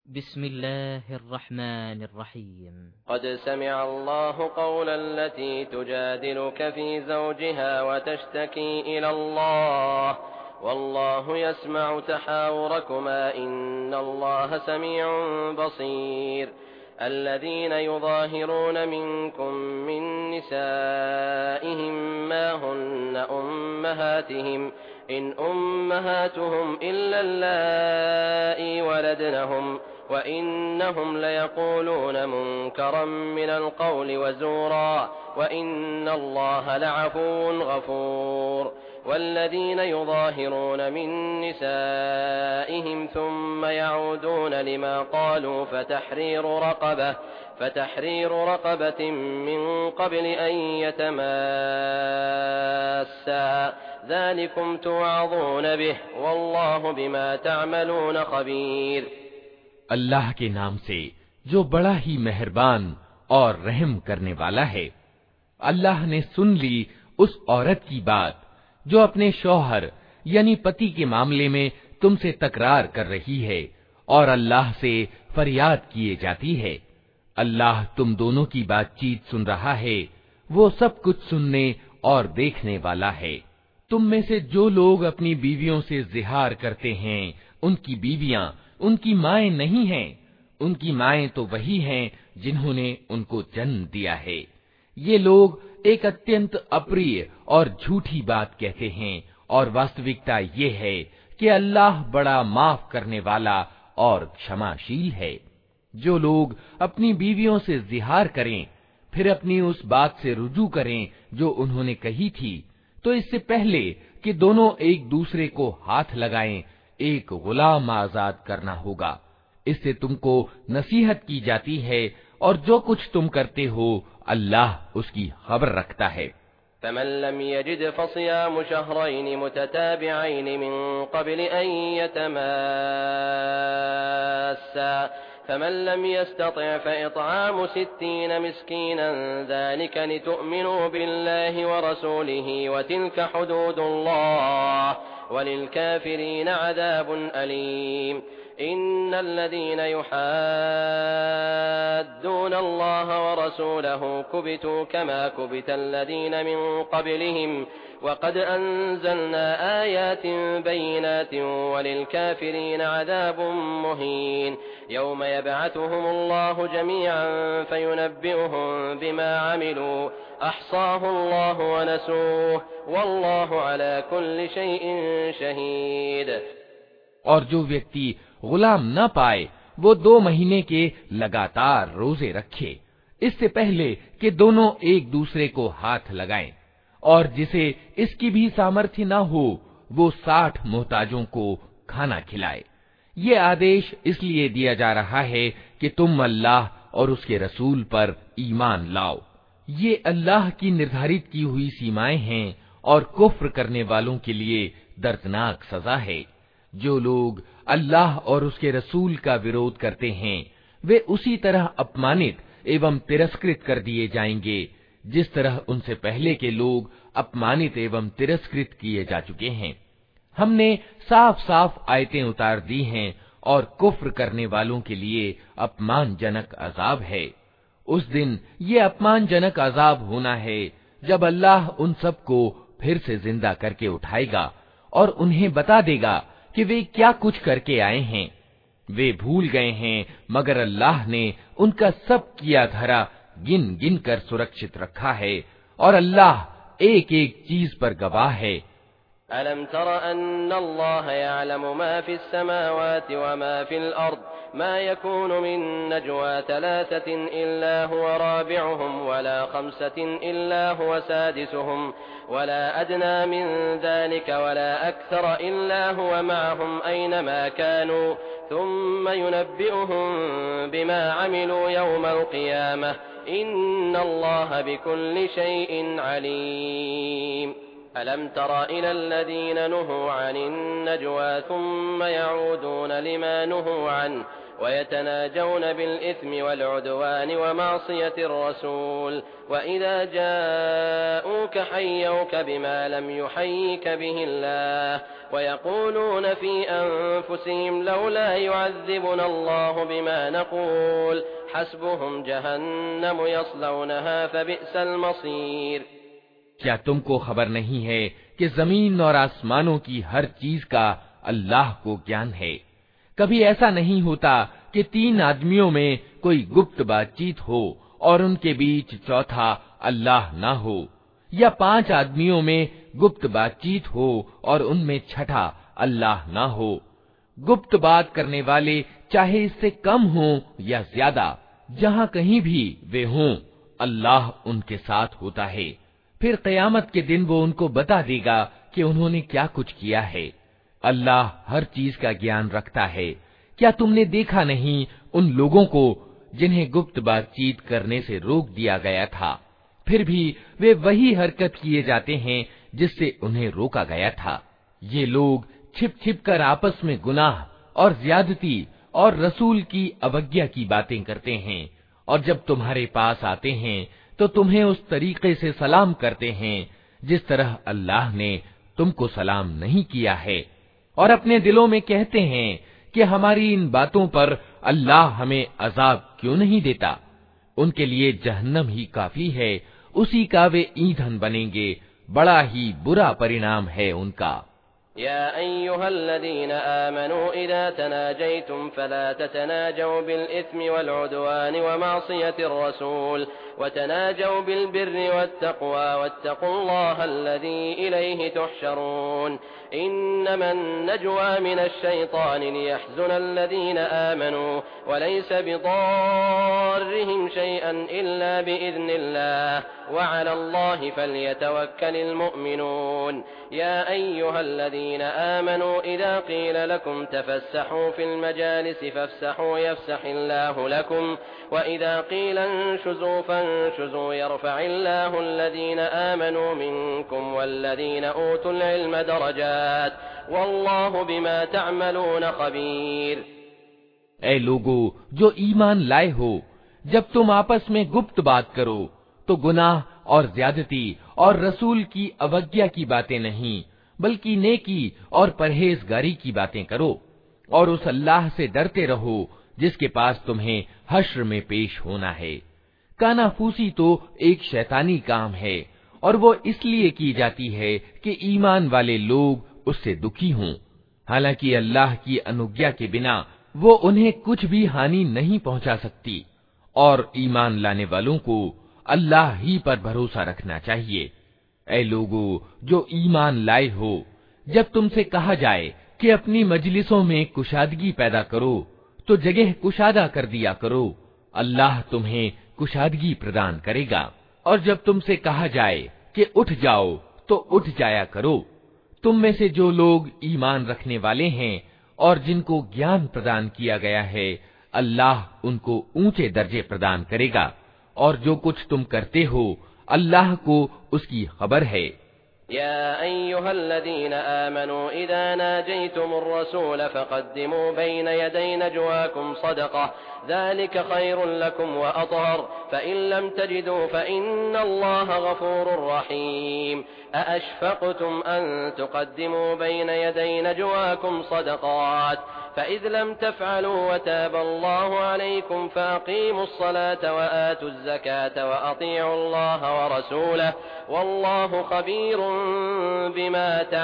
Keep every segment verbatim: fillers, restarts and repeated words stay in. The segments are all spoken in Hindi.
بسم الله الرحمن الرحيم. قد سمع الله قول التي تجادلك في زوجها وتشتكي إلى الله والله يسمع تحاوركما إن الله سميع بصير. الذين يظاهرون منكم من نسائهم ما هن أمهاتهم إن أمهاتهم إلا اللائي ولدنهم وإنهم ليقولون منكرا من القول وزورا وإن الله لعفو غفور. والذين يظاهرون من نسائهم ثم يعودون لما قالوا فتحرير رقبة فتحرير رقبة من قبل أن يتماسا ذلكم توعظون به والله بما تعملون خبيर। अल्लाह के नाम से जो बड़ा ही मेहरबान और रहम करने वाला है। अल्लाह ने सुन ली उस औरत की बात जो अपने शौहर यानी पति के मामले में तुमसे तकरार कर रही है और अल्लाह से फरियाद किए जाती है। अल्लाह तुम दोनों की बातचीत सुन रहा है, वो सब कुछ सुनने और देखने वाला है। तुम में से जो लोग अपनी बीवियों से जिहार करते हैं, उनकी बीवियां उनकी माएं नहीं हैं, उनकी माएं तो वही हैं जिन्होंने उनको जन्म दिया है। ये लोग एक अत्यंत अप्रिय और झूठी बात कहते हैं और वास्तविकता ये है कि अल्लाह बड़ा माफ करने वाला और क्षमाशील है। जो लोग अपनी बीवियों से जिहार करें फिर अपनी उस बात से रुजू करें जो उन्होंने कही थी, तो इससे पहले कि दोनों एक दूसरे को हाथ लगाएं, एक गुलाम आजाद करना होगा। इससे तुमको नसीहत की जाती है और जो कुछ तुम करते हो अल्लाह उसकी खबर रखता है। فمن لم يجد فصيام شهرين متتابعين من قبل أن يتماسا فمن لم يستطع فإطعام ستين مسكينا ذلك لتؤمنوا بالله ورسوله وتلك حدود الله وللكافرين عذاب أليم. إن الذين يحادون الله ورسوله كبتوا كما كبت الذين من قبلهم وقد أنزلنا آيات بينات وللكافرين عذاب مهين. يوم يبعثهم الله جميعا فينبئهم بما عملوا أحصاه الله ونسوه والله على كل شيء شهيد. और जो व्यक्ति गुलाम न पाए वो दो महीने के लगातार रोजे रखे इससे पहले कि दोनों एक दूसरे को हाथ लगाएं, और जिसे इसकी भी सामर्थ्य न हो वो साठ मोहताजों को खाना खिलाए। ये आदेश इसलिए दिया जा रहा है कि तुम अल्लाह और उसके रसूल पर ईमान लाओ। ये अल्लाह की निर्धारित की हुई सीमाएं हैं और कुफ्र करने वालों के लिए दर्दनाक सजा है। जो लोग अल्लाह और उसके रसूल का विरोध करते हैं वे उसी तरह अपमानित एवं तिरस्कृत कर दिए जाएंगे जिस तरह उनसे पहले के लोग अपमानित एवं तिरस्कृत किए जा चुके हैं। हमने साफ साफ आयतें उतार दी हैं और कुफ्र करने वालों के लिए अपमानजनक अजाब है। उस दिन ये अपमानजनक अजाब होना है जब अल्लाह उन सबको फिर से जिंदा करके उठाएगा और उन्हें बता देगा कि वे क्या कुछ करके आए हैं। वे भूल गए हैं मगर अल्लाह ने उनका सब किया धरा गिन गिन कर सुरक्षित रखा है और अल्लाह एक एक चीज पर गवाह है। ألم تر أن الله يعلم ما في السماوات وما في الأرض ما يكون من نجوى ثلاثة إلا هو رابعهم ولا خمسة إلا هو سادسهم ولا أدنى من ذلك ولا أكثر إلا هو معهم أينما كانوا ثم ينبئهم بما عملوا يوم القيامة إن الله بكل شيء عليم. ألم تر إلى الذين نهوا عن النجوى ثم يعودون لما نهوا عنه वयतनाजौन बिल इस्मि वल उद्वानि व मासियतिर रसूल व इज़ा जाऊक हय्युक बिमा लम युहय्यिक बिहिल्लाह व यक़ूलून फ़ी अनफुसिहिम लौला युअज़्ज़िबुना अल्लाहु बिमा नक़ूल हस्बुहुम जहन्नम यस्लौनहा फ़बिअसल मसीर। क्या तुमको खबर नहीं है कि जमीन और आसमानों की हर चीज का अल्लाह को ज्ञान है? कभी ऐसा नहीं होता कि तीन आदमियों में कोई गुप्त बातचीत हो और उनके बीच चौथा अल्लाह ना हो, या पांच आदमियों में गुप्त बातचीत हो और उनमें छठा अल्लाह ना हो। गुप्त बात करने वाले चाहे इससे कम हो या ज्यादा, जहां कहीं भी वे हों, अल्लाह उनके साथ होता है। फिर क़यामत के दिन वो उनको बता देगा कि उन्होंने क्या कुछ किया है। अल्लाह हर चीज का ज्ञान रखता है। क्या तुमने देखा नहीं उन लोगों को जिन्हें गुप्त बातचीत करने से रोक दिया गया था, फिर भी वे वही हरकत किए जाते हैं जिससे उन्हें रोका गया था। ये लोग छिप छिप कर आपस में गुनाह और ज्यादती और रसूल की अवज्ञा की बातें करते हैं, और जब तुम्हारे पास आते हैं तो तुम्हें उस तरीके से सलाम करते हैं जिस तरह अल्लाह ने तुमको सलाम नहीं किया है, और अपने दिलों में कहते हैं कि हमारी इन बातों पर अल्लाह हमें अजाब क्यों नहीं देता। उनके लिए जहन्नम ही काफी है, उसी का वे ईंधन बनेंगे, बड़ा ही बुरा परिणाम है उनका। या अय्युहल्लज़ीना आमनू इज़ा तनाजयतुम फला ततनाजौ बिल इस्मि वल उद्वानि व मासियतिर रसूल व तनाजौ बिल बिर्रि वत्तक़वा वत्तक़ुल्लाह अल्लज़ी इलैहि तुहशरून इन्नमा नजवा मिनश शैतानि लियहज़ुनल्लज़ीना आमनू व लैस बिदार्रिहिम शैअन इल्ला बिइज़निल्लाह व अलल्लाहि फल्यतवक्कलिल मुमिनून। या अय्युहल्लज़ीना आमनू इज़ा क़ील लकुम तफ़स्सहू फ़िल मजालिसि फ़फ़्सहू यफ़्सहिल्लाहु लकुम व इज़ा क़ील इंशुज़ू फ़ंशुज़ू यरफ़इल्लाहु अल्लज़ीना आमनू मिनकुम वल्लज़ीना ऊतुल इल्म दरजात वल्लाहु बिमा तअमलून ख़बीर। ऐ लोगो जो ईमान लाए हो, जब तुम आपस में गुप्त बात करो तो गुनाह और ज्यादती और रसूल की अवज्ञा की बातें नहीं, बल्कि नेकी और परहेजगारी की बातें करो, और उस अल्लाह से डरते रहो जिसके पास तुम्हें हश्र में पेश होना है। कानाफूसी तो एक शैतानी काम है, और वो इसलिए की जाती है कि ईमान वाले लोग उससे दुखी हों। हालांकि अल्लाह की अनुज्ञा के बिना वो उन्हें कुछ भी हानि नहीं पहुंचा सकती, और ईमान लाने वालों को अल्लाह ही पर भरोसा रखना चाहिए। ऐ लोगो जो ईमान लाए हो, जब तुमसे कहा जाए कि अपनी मजलिसों में कुशादगी पैदा करो, तो जगह कुशादा कर दिया करो, अल्लाह तुम्हें कुशादगी प्रदान करेगा। और जब तुमसे कहा जाए कि उठ जाओ, तो उठ जाया करो। तुम में से जो लोग ईमान रखने वाले हैं और जिनको ज्ञान प्रदान किया गया है, अल्लाह उनको ऊंचे दर्जे प्रदान करेगा, और जो कुछ तुम करते हो अल्लाह को उसकी खबर है। या अय्युहल्लज़ीना आमनू इज़ा नाजयतुमुर रसूल फ़क़द्दिमू बैन यदै नजवाकुम सदक़ह ज़ालिका खैरुन लकुम व अतहर फ़इन लम तजिदू फ़इन्नल्लाह गफ़ूरुर रहीम। अअशफ़क़्तुम अन तुक़द्दिमू बैन यदै नजवाकुम सदक़ात फ़इज़ लम तफ़अलू व ताबल्लाहु अलैकुम फ़अक़ीमुस सलाता व आतुज़ ज़काता व अतीउल्लाह व रसूलह वल्लाहु ख़बीरुन बिमा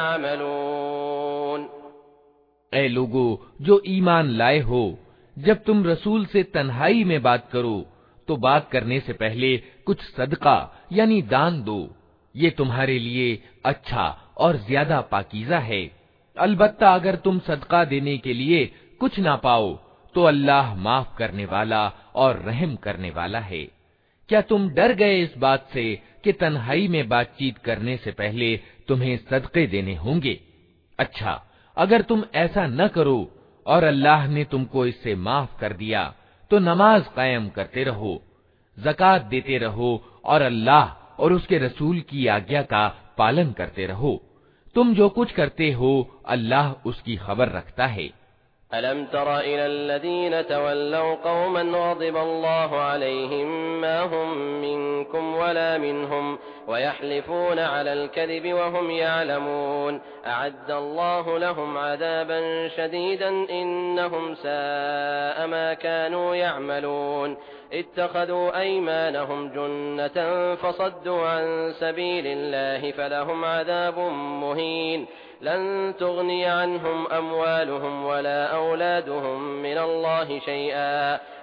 तअमलून। ऐ लोगो जो ईमान लाए हो, जब तुम रसूल से तन्हाई में बात करो तो बात करने से पहले कुछ सदका यानी दान दो, ये तुम्हारे लिए अच्छा और ज्यादा पाकीज़ा है। अलबत्ता अगर तुम सदका देने के लिए कुछ ना पाओ तो अल्लाह माफ करने वाला और रहम करने वाला है। क्या तुम डर गए इस बात से कि तन्हाई में बातचीत करने से पहले तुम्हें सदके देने होंगे? अच्छा, अगर तुम ऐसा न करो और अल्लाह ने तुमको इससे माफ कर दिया तो नमाज कायम करते रहो, ज़कात देते रहो और अल्लाह और उसके रसूल की आज्ञा का पालन करते रहो। तुम जो कुछ करते हो अल्लाह उसकी खबर रखता है। ألم तर إلى الذين تولوا قوما غضب الله عليهم ما هم منكم ولا منهم ويحلفون على الكذب وهم يعلمون أعد الله لهم عذابا شديدا إنهم ساء ما كانوا يعملون اتخذوا أيمانهم جنة فصدوا عن سبيل الله فلهم عذاب مهين لن تغني عنهم أموالهم ولا أولادهم من الله شيئا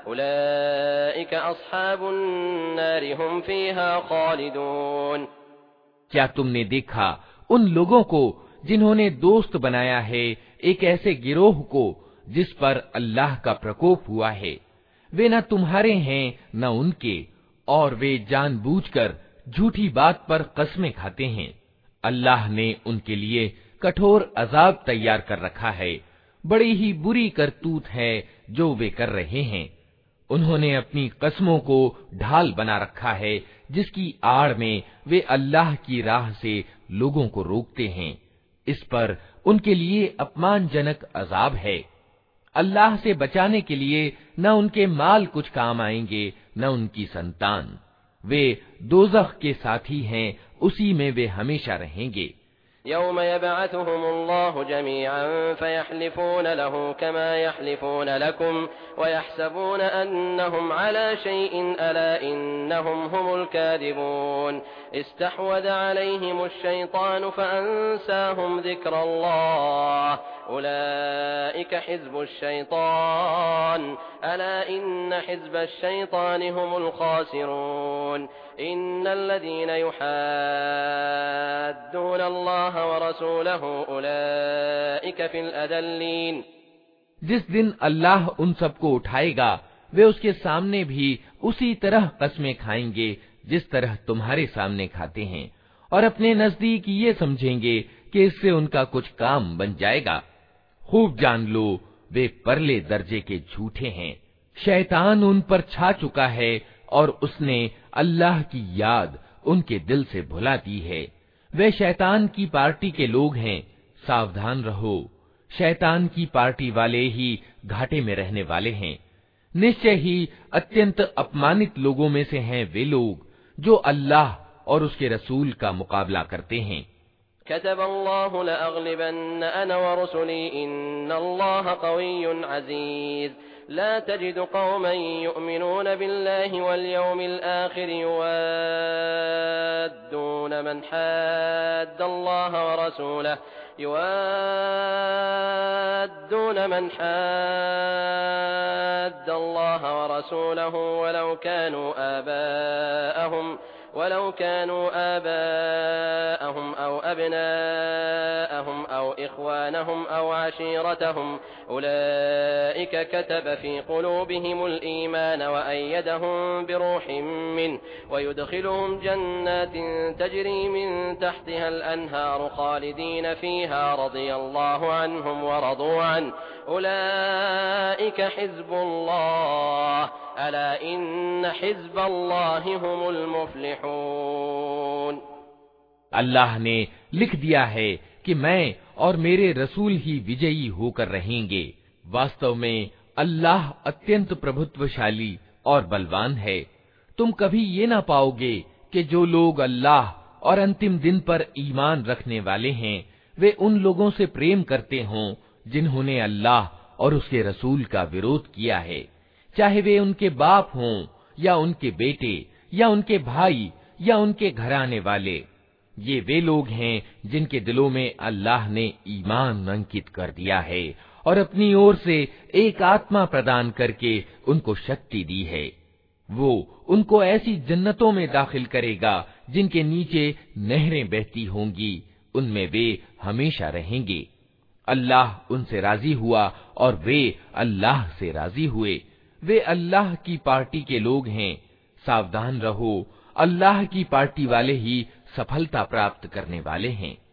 أولئك أصحاب النار هم فيها خالدون। क्या तुमने देखा उन लोगों को जिन्होंने दोस्त बनाया है एक ऐसे गिरोह को जिस पर अल्लाह का प्रकोप हुआ है? वे न तुम्हारे हैं न उनके, और वे जानबूझकर झूठी बात पर कस्में खाते हैं। अल्लाह ने उनके लिए कठोर अजाब तैयार कर रखा है। बड़ी ही बुरी करतूत है जो वे कर रहे हैं। उन्होंने अपनी कस्मों को ढाल बना रखा है जिसकी आड़ में वे अल्लाह की राह से लोगों को रोकते हैं। इस पर उनके लिए अपमानजनक अजाब है। अल्लाह से बचाने के लिए न उनके माल कुछ काम आएंगे न उनकी संतान। वे दोज़ख के साथी हैं, उसी में वे हमेशा रहेंगे। यौम यबअथुहुमुल्लाहु जमीअन फयहलिफून लहू कमा यहलिफून लकुम वयहसबून अन्नहुम अला शैइन अला इन्नहुम हुमुल कादिबून इस्तहवज़ अलैहिमुश शैतानु फअंसाहुम ज़िक्रल्लाह उलाइक हिज़्बुश शैतान अला इन्न हिज़्बश शैतानि हुमुल खासिरून इन्नल्लज़ीन युहाद्दून अल्लाह व रसूलहु उलाइक फिल अदल्लीन। जिस दिन अल्लाह उन सबको उठाएगा वे उसके सामने भी उसी तरह कस्में खाएंगे जिस तरह तुम्हारे सामने खाते हैं, और अपने नजदीक ये समझेंगे कि इससे उनका कुछ काम बन जाएगा। खूब जान लो वे परले दर्जे के झूठे हैं। शैतान उन पर छा चुका है और उसने अल्लाह की याद उनके दिल से भुला दी है। वे शैतान की पार्टी के लोग हैं, सावधान रहो। शैतान की पार्टी वाले ही घाटे में रहने वाले हैं। निश्चय ही अत्यंत अपमानित लोगों में से हैं वे लोग जो अल्लाह और उसके रसूल का मुकाबला करते हैं। कतबल्लाहु लअग़लिबन्न अना व रुसुली इन्नल्लाह क़विय्युन अज़ीज़ ला तजिदु क़ौमन युमिनून बिल्लाहि वल यौमिल आखिर युवाद्दून मन हाद्दल्लाह व रसूलहु युवाद्दून मन हाद्दल्लाह व रसूलहु वलौ कानू आबाअहुम ولو كانوا آباءهم أو أبناءهم أو إخوانهم أو عشيرتهم أولئك كتب في قلوبهم الإيمان وأيدهم بروح منه ويدخلهم جنات تجري من تحتها الأنهار خالدين فيها رضي الله عنهم ورضوا عنه أولئك حزب الله अला इन्न हिज़्बल्लाहि हुमुल मुफ़्लिहून। अल्लाह ने लिख दिया है कि मैं और मेरे रसूल ही विजयी होकर रहेंगे। वास्तव में अल्लाह अत्यंत प्रभुत्वशाली और बलवान है। तुम कभी ये ना पाओगे कि जो लोग अल्लाह और अंतिम दिन पर ईमान रखने वाले हैं वे उन लोगों से प्रेम करते हों जिन्होंने अल्लाह और उसके रसूल का विरोध किया है, चाहे वे उनके बाप हों या उनके बेटे या उनके भाई या उनके घराने वाले। ये वे लोग हैं जिनके दिलों में अल्लाह ने ईमान अंकित कर दिया है और अपनी ओर से एक आत्मा प्रदान करके उनको शक्ति दी है। वो उनको ऐसी जन्नतों में दाखिल करेगा जिनके नीचे नहरें बहती होंगी, उनमें वे हमेशा रहेंगे। अल्लाह उनसे राजी हुआ और वे अल्लाह से राजी हुए। वे अल्लाह की पार्टी के लोग हैं। सावधान रहो, अल्लाह की पार्टी वाले ही सफलता प्राप्त करने वाले हैं।